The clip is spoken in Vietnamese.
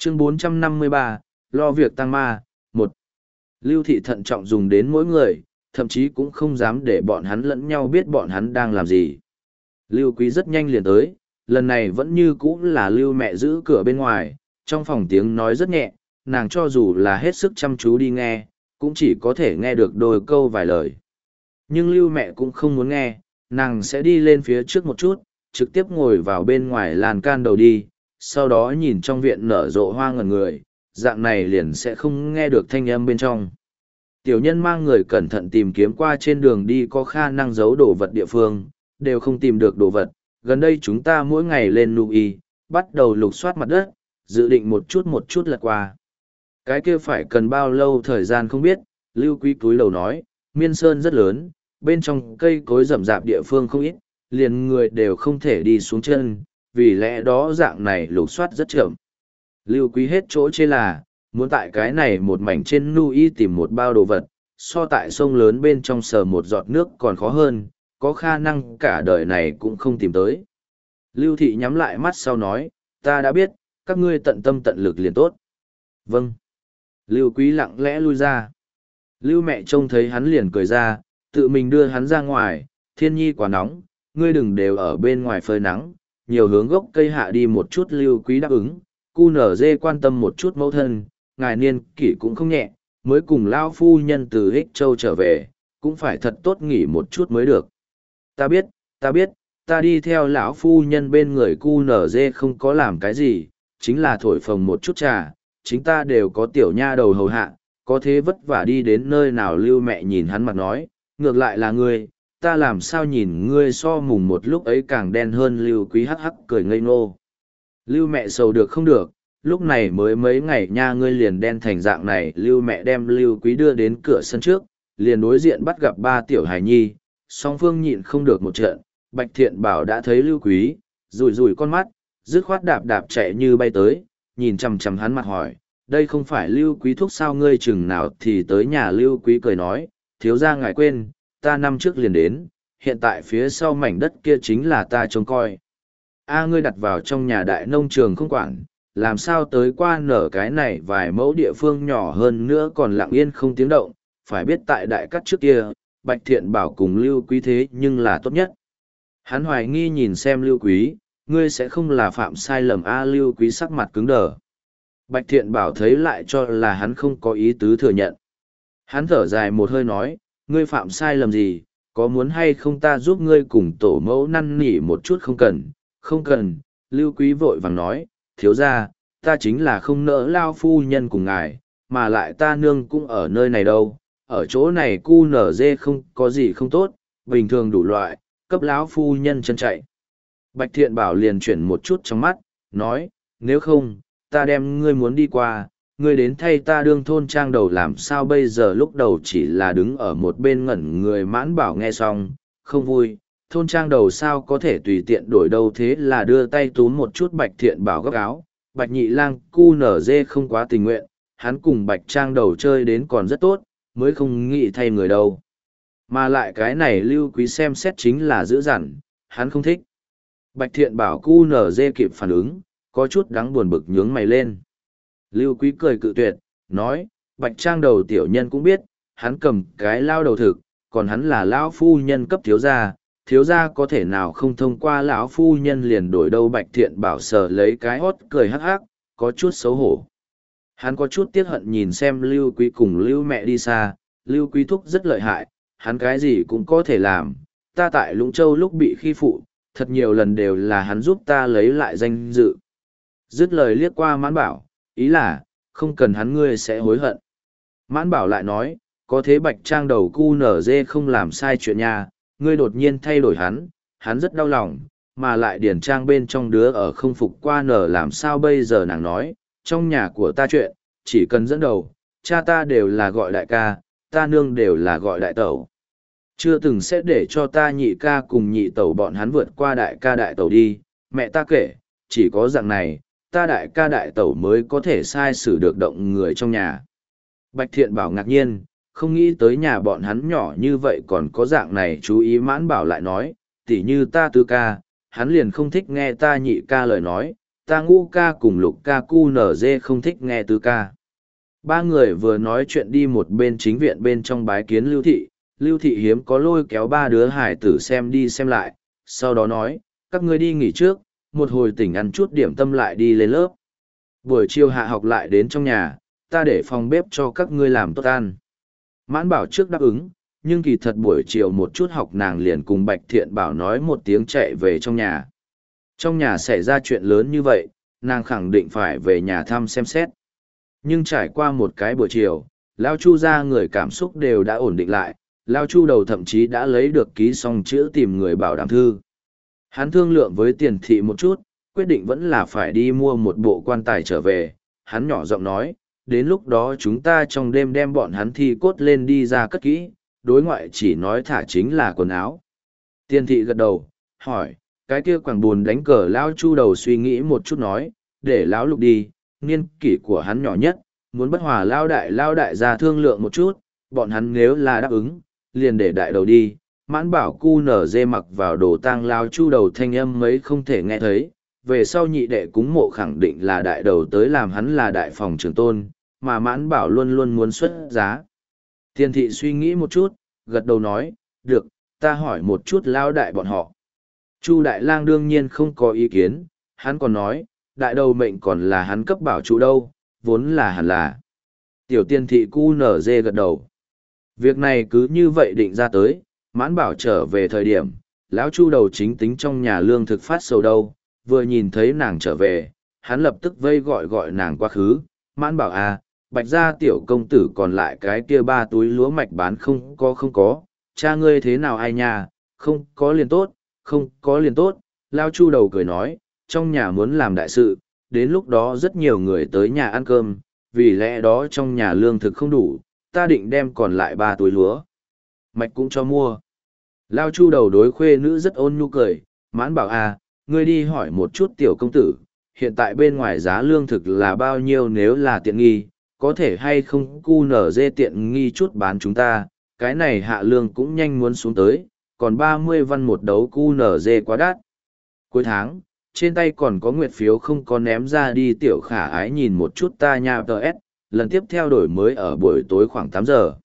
Chương 453, lo việc tăng ma, 1. Lưu thị thận trọng dùng đến mỗi người, thậm chí cũng không dám để bọn hắn lẫn nhau biết bọn hắn đang làm gì. Lưu Quý rất nhanh liền tới, lần này vẫn như cũ là Lưu mẹ giữ cửa bên ngoài, trong phòng tiếng nói rất nhẹ, nàng cho dù là hết sức chăm chú đi nghe, cũng chỉ có thể nghe được đôi câu vài lời. Nhưng Lưu mẹ cũng không muốn nghe, nàng sẽ đi lên phía trước một chút, trực tiếp ngồi vào bên ngoài lan can đầu đi, sau đó nhìn trong viện nở rộ hoa ngẩn người, dạng này liền sẽ không nghe được thanh âm bên trong. Tiểu nhân mang người cẩn thận tìm kiếm qua trên đường đi có khả năng giấu đồ vật địa phương, đều không tìm được đồ vật. Gần đây chúng ta mỗi ngày lên núi, bắt đầu lục soát mặt đất, dự định một chút lật qua. Cái kia phải cần bao lâu thời gian không biết, Lưu Quý cúi đầu nói, miên sơn rất lớn, bên trong cây cối rậm rạp địa phương không ít, liền người đều không thể đi xuống chân, vì lẽ đó dạng này lục soát rất chậm. Lưu Quý hết chỗ chê là, muốn tại cái này một mảnh trên núi tìm một bao đồ vật, so tại sông lớn bên trong sờ một giọt nước còn khó hơn, có khả năng cả đời này cũng không tìm tới. Lưu Thị nhắm lại mắt sau nói, ta đã biết, các ngươi tận tâm tận lực liền tốt. Vâng. Lưu Quý lặng lẽ lui ra. Lưu mẹ trông thấy hắn liền cười ra, tự mình đưa hắn ra ngoài, thiên nhi quá nóng, ngươi đừng đều ở bên ngoài phơi nắng, nhiều hướng gốc cây hạ đi một chút. Lưu Quý đáp ứng, cu nở dê quan tâm một chút mẫu thân, ngài niên kỷ cũng không nhẹ, mới cùng lao phu nhân từ Ích Châu trở về, cũng phải thật tốt nghỉ một chút mới được. Ta biết, ta đi theo lão phu nhân bên người cu nở dê không có làm cái gì, chính là thổi phồng một chút trà, chính ta đều có tiểu nha đầu hầu hạ, có thế vất vả đi đến nơi nào. Lưu mẹ nhìn hắn mặt nói, ngược lại là ngươi, ta làm sao nhìn ngươi so mùng một lúc ấy càng đen hơn. Lưu Quý hắc hắc cười ngây ngô. Lưu mẹ sầu được không được, lúc này mới mấy ngày nha ngươi liền đen thành dạng này. Lưu mẹ đem Lưu Quý đưa đến cửa sân trước, liền đối diện bắt gặp ba tiểu hài nhi, song phương nhịn không được một trận. Bạch Thiện Bảo đã thấy Lưu Quý, rủi rủi con mắt, dứt khoát đạp đạp chạy như bay tới, nhìn chằm chằm hắn mặt hỏi, đây không phải Lưu Quý thúc sao, ngươi chừng nào thì tới nhà. Lưu Quý cười nói, thiếu gia ngài quên, ta năm trước liền đến, hiện tại phía sau mảnh đất kia chính là ta trông coi. A ngươi đặt vào trong nhà đại nông trường không quản, làm sao tới qua nở cái này vài mẫu địa phương nhỏ hơn nữa còn lặng yên không tiếng động, phải biết tại đại cắt trước kia, Bạch Thiện Bảo cùng Lưu Quý thế nhưng là tốt nhất. Hắn hoài nghi nhìn xem Lưu Quý, ngươi sẽ không là phạm sai lầm a. Lưu Quý sắc mặt cứng đờ. Bạch Thiện Bảo thấy lại cho là hắn không có ý tứ thừa nhận. Hắn thở dài một hơi nói, ngươi phạm sai lầm gì, có muốn hay không ta giúp ngươi cùng tổ mẫu năn nỉ một chút? Không cần, không cần. Lưu Quý vội vàng nói, thiếu gia, ta chính là không nỡ lao phu nhân cùng ngài, mà lại ta nương cũng ở nơi này đâu, ở chỗ này cu nở dê không có gì không tốt, bình thường đủ loại, cấp lão phu nhân chân chạy. Bạch Thiện Bảo liền chuyển một chút trong mắt, nói, nếu không, ta đem ngươi muốn đi qua, ngươi đến thay ta đương thôn trang đầu làm sao bây giờ? Lúc đầu chỉ là đứng ở một bên ngẩn người. Mãn Bảo nghe xong, không vui, thôn trang đầu sao có thể tùy tiện đổi đâu, thế là đưa tay túm một chút Bạch Thiện Bảo góc áo. Bạch Nhị Lang cu nở dê không quá tình nguyện, hắn cùng Bạch Trang đầu chơi đến còn rất tốt, mới không nghĩ thay người đâu. Mà lại cái này Lưu Quý xem xét chính là dữ dằn, hắn không thích. Bạch Thiện Bảo cu nở dê kịp phản ứng, có chút đáng buồn bực nhướng mày lên. Lưu Quý cười cự tuyệt, nói, Bạch Trang đầu tiểu nhân cũng biết, hắn cầm cái lao đầu thực, còn hắn là lão phu nhân cấp thiếu gia có thể nào không thông qua lão phu nhân liền đổi đâu. Bạch Thiện Bảo sờ lấy cái hót cười hắc hắc, có chút xấu hổ. Hắn có chút tiếc hận nhìn xem Lưu Quý cùng Lưu mẹ đi xa. Lưu Quý thúc rất lợi hại, hắn cái gì cũng có thể làm, ta tại Lũng Châu lúc bị khi phụ, thật nhiều lần đều là hắn giúp ta lấy lại danh dự. Dứt lời liếc qua Mãn Bảo, ý là, không cần hắn ngươi sẽ hối hận. Mãn Bảo lại nói, có thế Bạch Trang đầu cu nở dê không làm sai chuyện nha, ngươi đột nhiên thay đổi hắn rất đau lòng, mà lại điển trang bên trong đứa ở không phục qua nở làm sao bây giờ? Nàng nói, trong nhà của ta chuyện, chỉ cần dẫn đầu, cha ta đều là gọi đại ca, ta nương đều là gọi đại tẩu. Chưa từng sẽ để cho ta nhị ca cùng nhị tẩu bọn hắn vượt qua đại ca đại tẩu đi. Mẹ ta kể, chỉ có dạng này, ta đại ca đại tẩu mới có thể sai xử được động người trong nhà. Bạch Thiện Bảo ngạc nhiên, không nghĩ tới nhà bọn hắn nhỏ như vậy còn có dạng này chú ý. Mãn Bảo lại nói, tỉ như ta tứ ca, hắn liền không thích nghe ta nhị ca lời nói, ta Ngũ ca cùng Lục ca cu nở dê không thích nghe tứ ca. Ba người vừa nói chuyện đi một bên chính viện bên trong bái kiến Lưu Thị hiếm có lôi kéo ba đứa hải tử xem đi xem lại, sau đó nói, các ngươi đi nghỉ trước, một hồi tỉnh ăn chút điểm tâm lại đi lên lớp. Buổi chiều hạ học lại đến trong nhà, ta để phòng bếp cho các ngươi làm tốt ăn. Mãn Bảo trước đáp ứng, nhưng kỳ thật buổi chiều một chút học nàng liền cùng Bạch Thiện Bảo nói một tiếng chạy về trong nhà. Trong nhà xảy ra chuyện lớn như vậy, nàng khẳng định phải về nhà thăm xem xét. Nhưng trải qua một cái buổi chiều, Lao Chu ra người cảm xúc đều đã ổn định lại, Lao Chu đầu thậm chí đã lấy được ký xong chữ tìm người bảo đảm thư. Hắn thương lượng với Tiền Thị một chút, quyết định vẫn là phải đi mua một bộ quan tài trở về. Hắn nhỏ giọng nói, đến lúc đó chúng ta trong đêm đem bọn hắn thi cốt lên đi ra cất kỹ, đối ngoại chỉ nói thả chính là quần áo. Tiền Thị gật đầu, hỏi, cái kia quảng buồn đánh cờ Lao Chu đầu suy nghĩ một chút nói, để Lão Lục đi, niên kỷ của hắn nhỏ nhất, muốn bất hòa Lao đại ra thương lượng một chút, bọn hắn nếu là đáp ứng, liền để đại đầu đi. Mãn Bảo cu nở dê mặc vào đồ tang Lao Chu đầu thanh âm mấy không thể nghe thấy, về sau nhị đệ cúng mộ khẳng định là đại đầu tới làm hắn là đại phòng trưởng tôn, mà Mãn Bảo luôn luôn muốn xuất giá. Tiền Thị suy nghĩ một chút, gật đầu nói, được, ta hỏi một chút Lao đại bọn họ. Chu Đại Lang đương nhiên không có ý kiến, hắn còn nói, đại đầu mệnh còn là hắn cấp bảo chủ đâu, vốn là hẳn là. Tiểu Tiền Thị cu nở dê gật đầu. Việc này cứ như vậy định ra tới, Mãn Bảo trở về thời điểm, lão Chu đầu chính tính trong nhà lương thực phát sầu đâu, vừa nhìn thấy nàng trở về, hắn lập tức vây gọi nàng quá khứ. Mãn Bảo à, Bạch gia tiểu công tử còn lại cái kia 3 túi lúa mạch bán không có, cha ngươi thế nào ai nha, không có liền tốt, không có liền tốt. Lão Chu đầu cười nói, trong nhà muốn làm đại sự, đến lúc đó rất nhiều người tới nhà ăn cơm, vì lẽ đó trong nhà lương thực không đủ, ta định đem còn lại 3 túi lúa mạch cũng cho mua. Lao Chu đầu đối khuê nữ rất ôn nhu cười, Mãn Bảo à, ngươi đi hỏi một chút tiểu công tử, hiện tại bên ngoài giá lương thực là bao nhiêu, nếu là tiện nghi, có thể hay không cu nở dê tiện nghi chút bán chúng ta, cái này hạ lương cũng nhanh muốn xuống tới, còn 30 văn một đấu cu nở dê quá đắt. Cuối tháng, trên tay còn có nguyệt phiếu không có ném ra đi, tiểu khả ái nhìn một chút ta nha ts, lần tiếp theo đổi mới ở buổi tối khoảng 8 giờ.